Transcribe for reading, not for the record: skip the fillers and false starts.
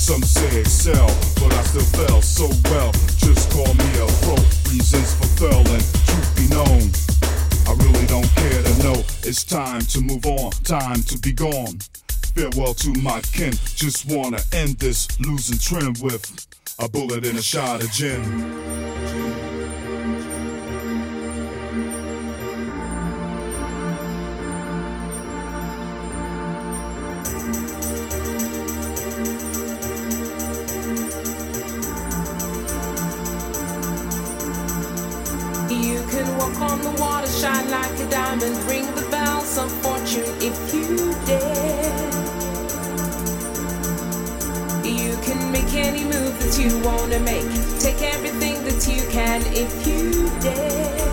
Some say excel, but I still fell so well. Just call me a pro. Reasons for failing, truth be known, I really don't care to know. It's time to move on, time to be gone. Farewell to my kin. Just wanna end this losing trend with a bullet and a shot of gin. You can walk on the water, shine like a diamond, ring the bells of fortune if you dare. You can make any move that you wanna make, take everything that you can if you dare.